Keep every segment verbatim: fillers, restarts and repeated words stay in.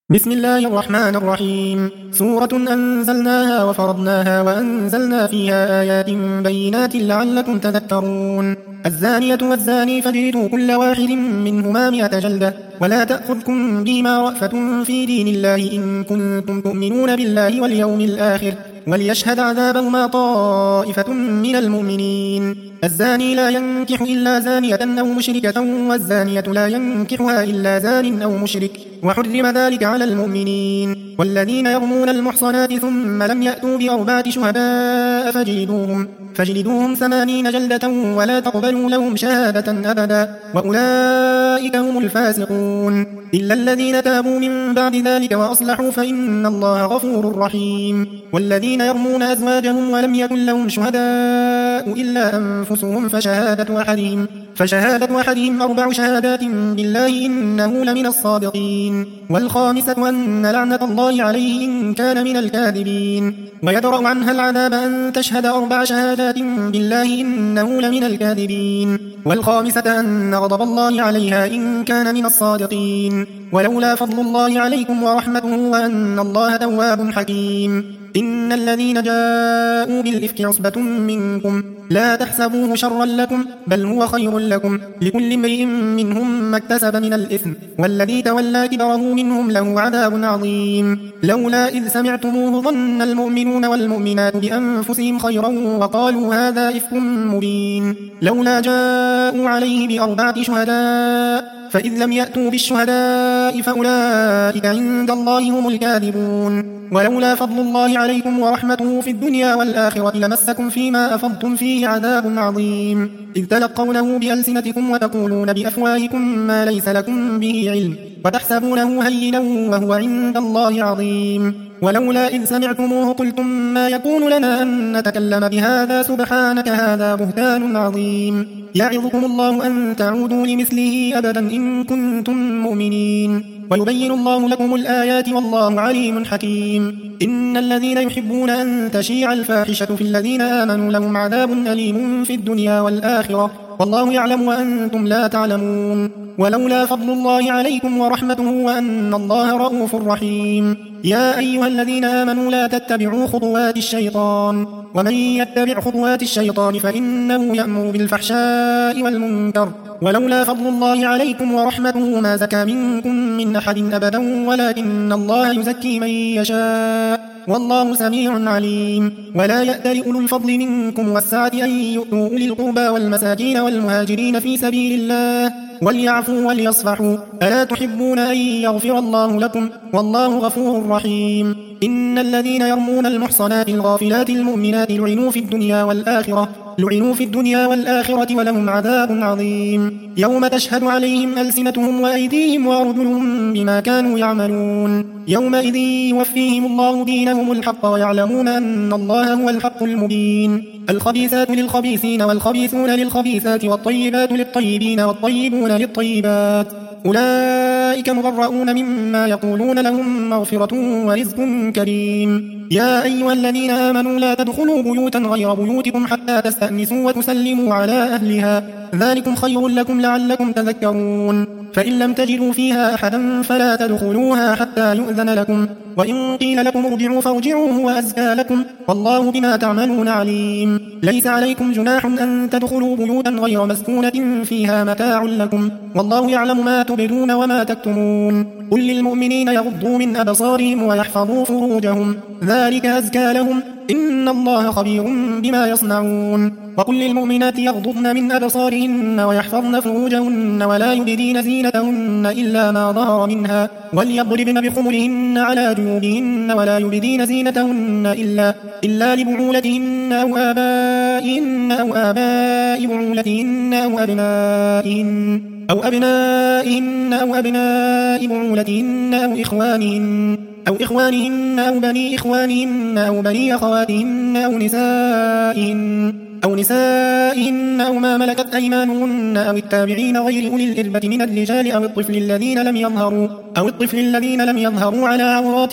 بسم الله الرحمن الرحيم. سورة أنزلناها وفرضناها وأنزلنا فيها آيات بينات لعلكم تذكرون. الزانية والزاني فاجلدوا كل واحد منهما مئة جلدة ولا تأخذكم بهما رأفة في دين الله إن كنتم تؤمنون بالله واليوم الآخر وليشهد عذابهما طائفة من المؤمنين. الزاني لا ينكح إلا زانية أو مشركة والزانية لا ينكحها إلا زان أو مشرك وحرم ذلك على المؤمنين. والذين يرمون المحصنات ثم لم يأتوا بأربعة شهداء فاجلدوهم فاجلدوهم ثمانين جلدة ولا تقبلوا لهم شهادة أبدا وأولئك هم الفاسقون إلا الذين تابوا من بعد ذلك وأصلحوا فإن الله غفور رحيم. والذين يرمون أزواجهم ولم يكن لهم شهداء إلا أنفسهم فشهادة أحدهم فشهادة أحدهم أربع شهادات بالله إنه لمن الصادقين. والخامسة أن لعنة الله عليه إن كان من الكاذبين. ويدرأ عنها العذاب أن تشهد أربع شهادات بالله إنه لمن الكاذبين. والخامسة أن غضب الله عليها إن كان من الصادقين. ولولا فضل الله عليكم ورحمته وأن الله تواب حكيم. إن الذين جاءوا بالإفك عصبة منكم لا تحسبوه شرا لكم بل هو خير لكم لكل امرئ منهم ما اكتسب من الإثم والذي تولى كبره منهم له عذاب عظيم. لولا إذ سمعتموه ظن المؤمنون والمؤمنات بأنفسهم خيرا وقالوا هذا إفك مبين. لولا جاءوا عليه بأربعة شهداء فإذ لم يأتوا بالشهداء فأولئك عند الله هم الكاذبون. ولولا فضل الله عليكم ورحمته في الدنيا والآخرة لمسكم فيما أفضتم فيه عذاب عظيم إذ تلقونه بألسنتكم وتقولون بأفواهكم ما ليس لكم به علم وتحسبونه هينا وهو عند الله عظيم. ولولا إذ سمعتموه قلتم ما يكون لنا أن نتكلم بهذا سبحانك هذا بهتان عظيم. يعظكم الله أن تعودوا لمثله أبدا إن كنتم مؤمنين. ويبين الله لكم الآيات والله عليم حكيم. إن الذين يحبون أن تشيع الفاحشة في الذين آمنوا لهم عذاب أليم في الدنيا والآخرة والله يعلم وأنتم لا تعلمون. ولولا فضل الله عليكم ورحمته وأن الله رؤوف رحيم. يا أيها الذين آمنوا لا تتبعوا خطوات الشيطان ومن يتبع خطوات الشيطان فإنه يأمر بالفحشاء والمنكر ولولا فضل الله عليكم ورحمته ما زكى منكم من أحد أبدا ولكن الله يزكي من يشاء والله سميع عليم. ولا يأتل أولو الفضل منكم والسعة أن يؤتوا أولي القربى والمساكين والمهاجرين في سبيل الله وليعفوا وليصفحوا ألا تحبون أن يغفر الله لكم والله غفور رحيم. إن الذين يرمون المحصنات الغافلات المؤمنات لعنوا في الدنيا والآخرة لعنوا في الدنيا والآخرة ولهم عذاب عظيم يوم تشهد عليهم ألسنتهم وأيديهم وأرجلهم بما كانوا يعملون يومئذ يوفيهم الله دينهم الحق ويعلمون أن الله هو الحق المبين. الخبيثات للخبيثين والخبيثون للخبيثات والطيبات للطيبين والطيبون للطيبات أولئك مبرؤون مما يقولون لهم مغفرة ورزق كريم. يا أيها الذين آمنوا لا تدخلوا بيوتا غير بيوتكم حتى تستأنسوا وتسلموا على أهلها ذلكم خير لكم لعلكم تذكرون. فإن لم تجدوا فيها أحدا فلا تدخلوها حتى يؤذن لكم وإن قيل لكم ارجعوا فارجعوا هو أزكى لكم والله بما تعملون عليم. ليس عليكم جناح أن تدخلوا بيوتا غير مسكونة فيها متاع لكم والله يعلم ما تبدون وما تكتمون. قل للمؤمنين يغضوا من أبصارهم ويحفظوا فروجهم ذلك أزكى لهم إن الله خبير بما يصنعون. وقل للمؤمنات يغضضن من أبصارهن ويحفظن فروجهن ولا يبدين زينتهن إلا ما ظهر منها وليضربن بخمرهن على جيوبهن ولا يبدين زينتهن إلا, إلا لبعولتهن أو آبائهن أو آباء بعولتهن أو أبنائهن أو أبنائهن أو أبناء بعولتهن أو إخوانهن أو إخوانهن أو بني إخوانهن أو بني أخواتهن أو نسائهن أو نسائهن أو ما ملكت أيمانهن أو التابعين غير أولي الإربة من الرجال أو الطفل الذين لم يظهروا أو الطفل الذين لم يظهروا على عورات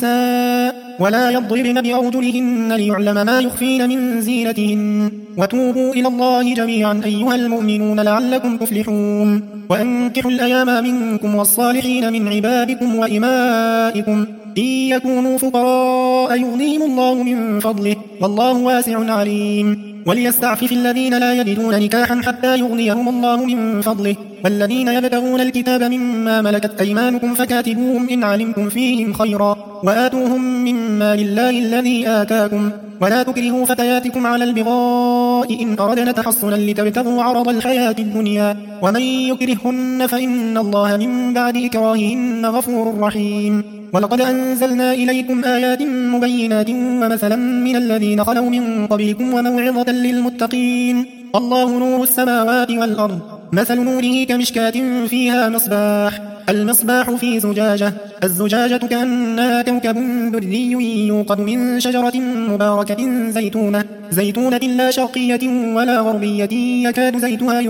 النساء ولا يضربن بأرجلهن ليعلم ما يخفين من زينتهن وتوبوا إلى الله جميعا أيها المؤمنون لعلكم تفلحون وأنكحوا الأيام منكم والصالحين من عبادكم وإمائكم إن يكونوا فقراء يغنيهم الله من فضله والله واسع عليم وليستعفف الذين لا يجدون نكاحا حتى يغنيهم الله من فضله والذين يبتغون الكتاب مما ملكت أيمانكم فكاتبوهم إن علمتم فيهم خيرا وآتوهم مما لله الذي آتاكم ولا تكرهوا فتياتكم على البغاء إن أردنا تحصنا لتبتغوا عرض الحياة الدنيا ومن يكرهن فإن الله من بعد إكراههن غفور رحيم ولقد أنزلنا إليكم آيات مبينات ومثلا من الذين خلوا من قبلكم وموعظة للمتقين الله نور السماوات والأرض مثل نوره كمشكاة فيها مصباح المصباح في زجاجة الزجاجة كأنها كوكب دري يوقد من شجرة مباركة زيتونة زيتونة لا شرقية ولا غربية يكاد زيتها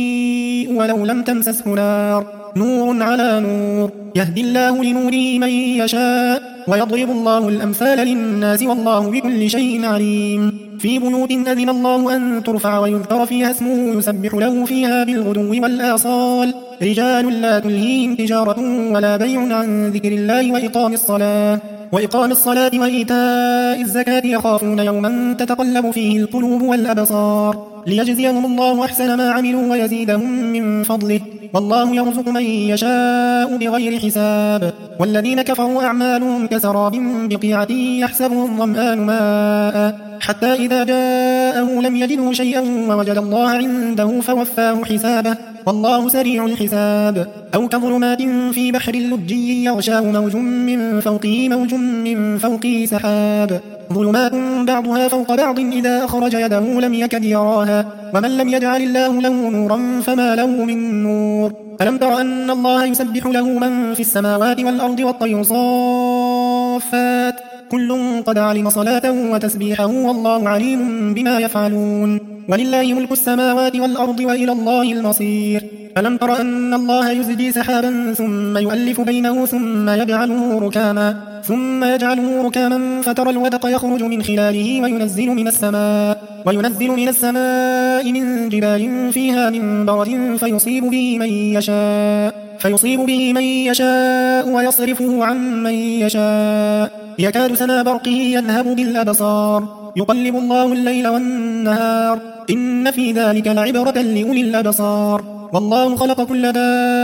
يضيء ولو لم تمسسه نار نور على نور يهدي الله لنوره من يشاء ويضرب الله الأمثال للناس والله بكل شيء عليم في بيوت أذن الله أن ترفع ويذكر فيها اسمه يسبح له فيها بالغدو والآصال رجال لا تلهيهم تجارة ولا بيع عن ذكر الله وإقام الصلاة وإقام الصلاة وإيتاء الزكاة يخافون يوما تتقلب فيه القلوب والأبصار ليجزيهم الله أحسن ما عملوا ويزيدهم من فضله والله يرزق من يشاء بغير حساب والذين كفروا أعمالهم كسراب بقيعة يحسبه الظمآن ماء حتى إذا جاءه لم يجده شيئا ووجد الله عنده فوفاه حسابه والله سريع الحساب أو كظلمات في بحر لجي يغشاه موج من فوقه موج من فوقه سحاب ظلمات بعضها فوق بعض إذا أخرج يده لم يكد يراها ومن لم يجعل الله له نورا فما له من نور ألم تر أن الله يسبح له من في السماوات والأرض والطير صافات كل قد علم صلاته وتسبيحه والله عليم بما يفعلون ولله ملك السماوات والأرض وإلى الله المصير ألم تر أن الله يزجي سحابا ثم يؤلف بينه ثم يجعله ركاما ثم يجعله ركاما فترى الودق يخرج من خلاله وينزل من السماء وينزل من السماء من جبال فيها من برد فيصيب به من يشاء فيصيب به من يشاء ويصرفه عن من يشاء يكاد سنا برقه يذهب بالأبصار يقلب الله الليل والنهار إن في ذلك لعبرة لأولي الأبصار والله خلق كل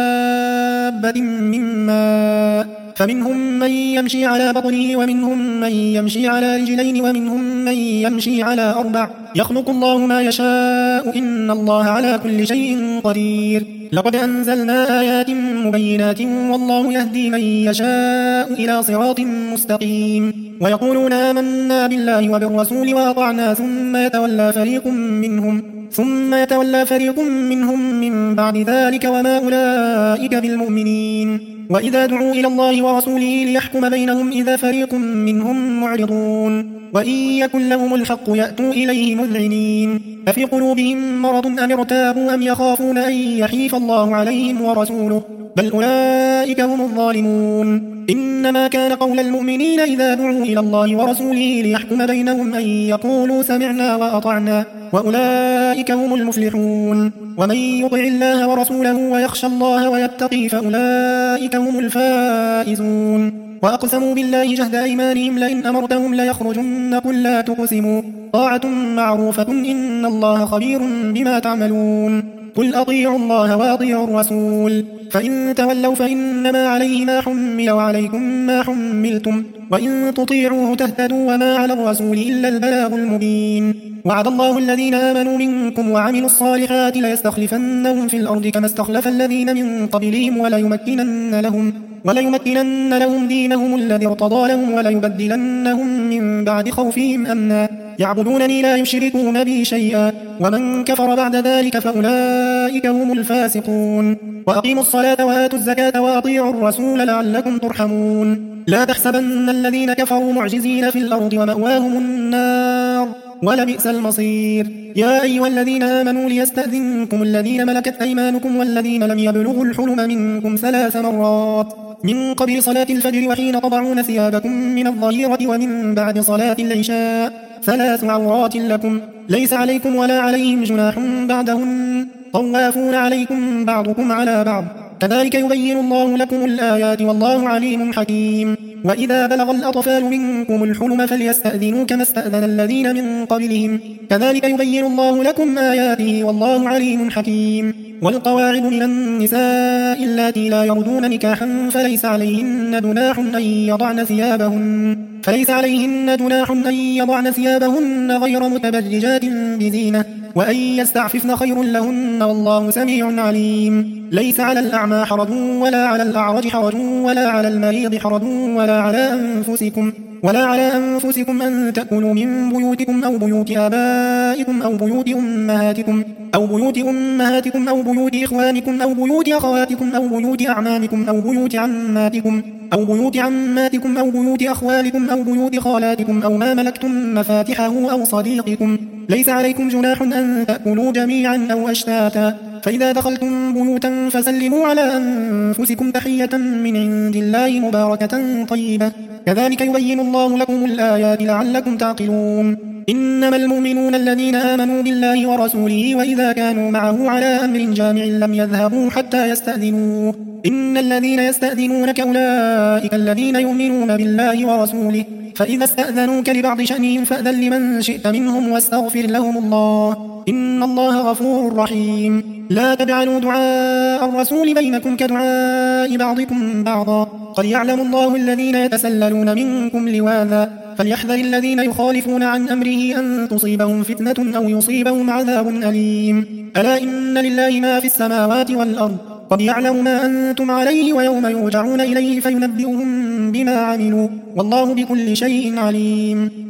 دابة من ماء فمنهم من يمشي على بطنه ومنهم من يمشي على رجلين ومنهم من يمشي على أربع يخلق الله ما يشاء إن الله على كل شيء قدير لقد أنزلنا آيات مبينات والله يهدي من يشاء إلى صراط مستقيم ويقولون آمنا بالله وبالرسول وأطعنا ثم يتولى فريق منهم ثم يتولى فريق منهم من بعد ذلك وما أولئك بالمؤمنين وإذا دعوا إلى الله ورسوله ليحكم بينهم إذا فريق منهم معرضون وإن يكن لهم الحق يأتوا إليه مذعنين أفي قلوبهم مرض أم ارتابوا أم يخافون أن يحيف الله عليهم ورسوله بل أولئك هم الظالمون إنما كان قول المؤمنين إذا دعوا إلى الله ورسوله ليحكم بينهم أن يقولوا سمعنا وأطعنا وأولئك هم المفلحون ومن يطع الله ورسوله ويخشى الله ويتقي فأولئك هم الفائزون وأقسموا بالله جهد أيمانهم لئن أمرتهم ليخرجن قل لا تقسموا طاعة معروفة إن الله خبير بما تعملون قل أطيعوا الله وأطيعوا الرسول فإن تولوا فإنما عليه ما حمل وعليكم ما حملتم وإن تطيعوه تهتدوا وما على الرسول إلا البلاغ المبين وعد الله الذين آمنوا منكم وعملوا الصالحات ليستخلفنهم في الأرض كما استخلف الذين من قبلهم وليمكنن لهم وليمكنن لهم دينهم الذي ارتضى لهم وليبدلنهم من بعد خوفهم أمنا يعبدونني لا يشركون بي شيئا ومن كفر بعد ذلك فأولئك هم الفاسقون وأقيموا الصلاة وآتوا الزكاة وأطيعوا الرسول لعلكم ترحمون لا تحسبن الذين كفروا معجزين في الأرض ومأواهم النار ولبئس المصير. يا أيها الذين آمنوا ليستأذنكم الذين ملكت أيمانكم والذين لم يبلغوا الحلم منكم ثلاث مرات من قبل صلاة الفجر وحين تضعون ثيابكم من الظهيرة ومن بعد صلاة العشاء ثلاث عورات لكم ليس عليكم ولا عليهم جناح بعدهن طوافون عليكم بعضكم على بعض كذلك يبين الله لكم الآيات والله عليم حكيم. وإذا بلغ الأطفال منكم الحلم فليستأذنوا كما استأذن الذين من قبلهم كذلك يبين الله لكم آياته والله عليم حكيم. والقواعد من النساء اللاتي لا يرجون نكاحا فليس عليهن جناح أن يضعن ثيابهن فليس عليهن جناح أن يضعن ثيابهن غير متبرجات بزينة وأن يستعففن خير لهن والله سميع عليم. ليس على الأعمى حرج ولا على الأعرج حرج ولا على المريض حرج ولا على أنفسكم ولا على أنفسكم أن تأكلوا من بيوتكم أو بيوت آبائكم أو بيوت أمهاتكم أو بيوت أمهاتكم أو بيوت إخوانكم أو بيوت أخواتكم أو بيوت أعمامكم أو بيوت عماتكم أو بيوت عماتكم أو بيوت أخوالكم أو بيوت خالاتكم أو ما ملكتم مفاتحه أو صديقكم ليس عليكم جناح أن تأكلوا جميعا أو أشتاتا فإذا دخلتم بيوتا فسلموا على أنفسكم تحية من عند الله مباركة طيبة كذلك يبين الله لكم الآيات لعلكم تعقلون. إنما المؤمنون الذين آمنوا بالله ورسوله وإذا كانوا معه على أمر جامع لم يذهبوا حتى يستأذنوه إن الذين يستأذنونك أولئك الذين يؤمنون بالله ورسوله فإذا استأذنوك لبعض شأنهم فأذن لمن شئت منهم واستغفر لهم الله إن الله غفور رحيم. لا تجعلوا دعاء الرسول بينكم كدعاء بعضكم بعضا قد يعلم الله الذين يتسللون منكم لواذا فليحذر الذين يخالفون عن أمره أن تصيبهم فتنة أو يصيبهم عذاب أليم. ألا إن لله ما في السماوات والأرض قد يعلم ما أنتم عليه ويوم يرجعون إليه فينبئهم بما عملوا والله بكل شيء عليم.